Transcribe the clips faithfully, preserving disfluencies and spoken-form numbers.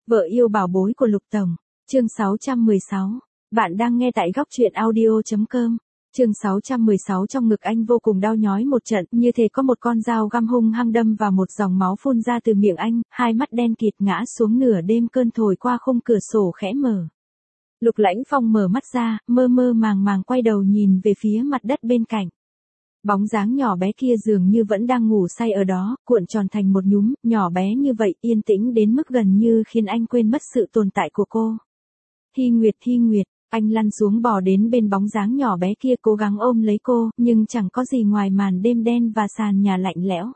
Vợ yêu bảo bối của Lục Tổng. Chương sáu trăm mười sáu. Bạn đang nghe tại góc truyện audio chấm com. Chương sáu trăm mười sáu. Trong ngực anh vô cùng đau nhói một trận, như thể có một con dao găm hung hăng đâm vào một dòng máu phun ra từ miệng anh, hai mắt đen kịt ngã xuống nửa đêm, cơn thổi qua khung cửa sổ khẽ mở. Lục Lãnh Phong mở mắt ra, mơ mơ màng màng quay đầu nhìn về phía mặt đất bên cạnh. Bóng dáng nhỏ bé kia dường như vẫn đang ngủ say ở đó, cuộn tròn thành một nhúm, nhỏ bé như vậy, yên tĩnh đến mức gần như khiến anh quên mất sự tồn tại của cô. Hy Nguyệt, Hy Nguyệt, anh lăn xuống bò đến bên bóng dáng nhỏ bé kia, cố gắng ôm lấy cô, nhưng chẳng có gì ngoài màn đêm đen và sàn nhà lạnh lẽo.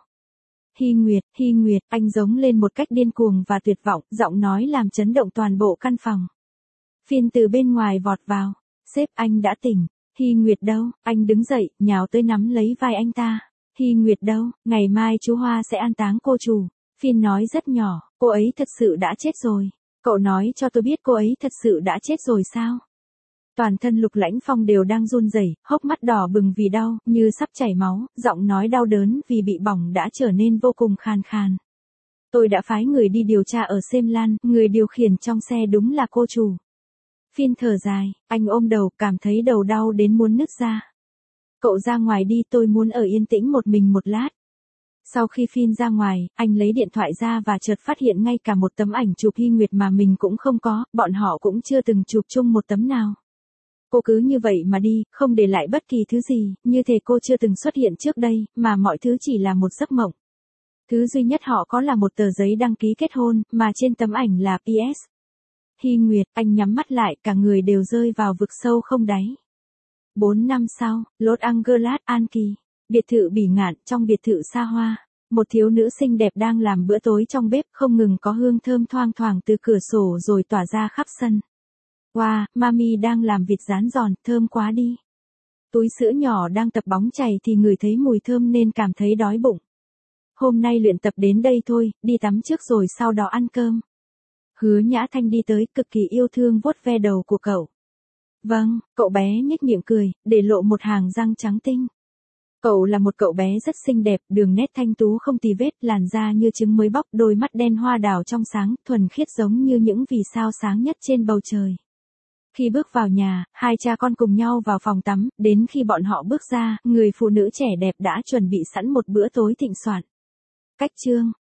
Hy Nguyệt, Hy Nguyệt, anh giống lên một cách điên cuồng và tuyệt vọng, giọng nói làm chấn động toàn bộ căn phòng. Phiên từ bên ngoài vọt vào. Sếp, anh đã tỉnh. Hy Nguyệt đâu? Anh đứng dậy, nhào tới nắm lấy vai anh ta. Hy Nguyệt đâu? Ngày mai chú Hoa sẽ an táng cô chủ. Phiên nói rất nhỏ, cô ấy thật sự đã chết rồi. Cậu nói cho tôi biết cô ấy thật sự đã chết rồi sao? Toàn thân Lục Lãnh Phong đều đang run rẩy, hốc mắt đỏ bừng vì đau, như sắp chảy máu, giọng nói đau đớn vì bị bỏng đã trở nên vô cùng khàn khàn. Tôi đã phái người đi điều tra ở Xem Lan, người điều khiển trong xe đúng là cô chủ. Phiên thở dài, anh ôm đầu, cảm thấy đầu đau đến muốn nứt ra. Cậu ra ngoài đi, tôi muốn ở yên tĩnh một mình một lát. Sau khi Phiên ra ngoài, anh lấy điện thoại ra và chợt phát hiện ngay cả một tấm ảnh chụp Hy Nguyệt mà mình cũng không có, bọn họ cũng chưa từng chụp chung một tấm nào. Cô cứ như vậy mà đi, không để lại bất kỳ thứ gì, như thể cô chưa từng xuất hiện trước đây, mà mọi thứ chỉ là một giấc mộng. Thứ duy nhất họ có là một tờ giấy đăng ký kết hôn, mà trên tấm ảnh là pê ét. Hy Nguyệt, anh nhắm mắt lại, cả người đều rơi vào vực sâu không đáy. Bốn năm sau, Los Angeles, An Kỳ. Biệt thự bỉ ngạn, trong biệt thự xa hoa. Một thiếu nữ xinh đẹp đang làm bữa tối trong bếp, không ngừng có hương thơm thoang thoảng từ cửa sổ rồi tỏa ra khắp sân. Wow, Mami đang làm vịt rán giòn, thơm quá đi. Túi sữa nhỏ đang tập bóng chày thì ngửi thấy mùi thơm nên cảm thấy đói bụng. Hôm nay luyện tập đến đây thôi, đi tắm trước rồi sau đó ăn cơm. Hứa Nhã Thanh đi tới, cực kỳ yêu thương vuốt ve đầu của cậu. Vâng, cậu bé nhếch miệng cười, để lộ một hàng răng trắng tinh. Cậu là một cậu bé rất xinh đẹp, đường nét thanh tú không tì vết, làn da như trứng mới bóc, đôi mắt đen hoa đào trong sáng, thuần khiết giống như những vì sao sáng nhất trên bầu trời. Khi bước vào nhà, hai cha con cùng nhau vào phòng tắm, đến khi bọn họ bước ra, người phụ nữ trẻ đẹp đã chuẩn bị sẵn một bữa tối thịnh soạn. Cách chương,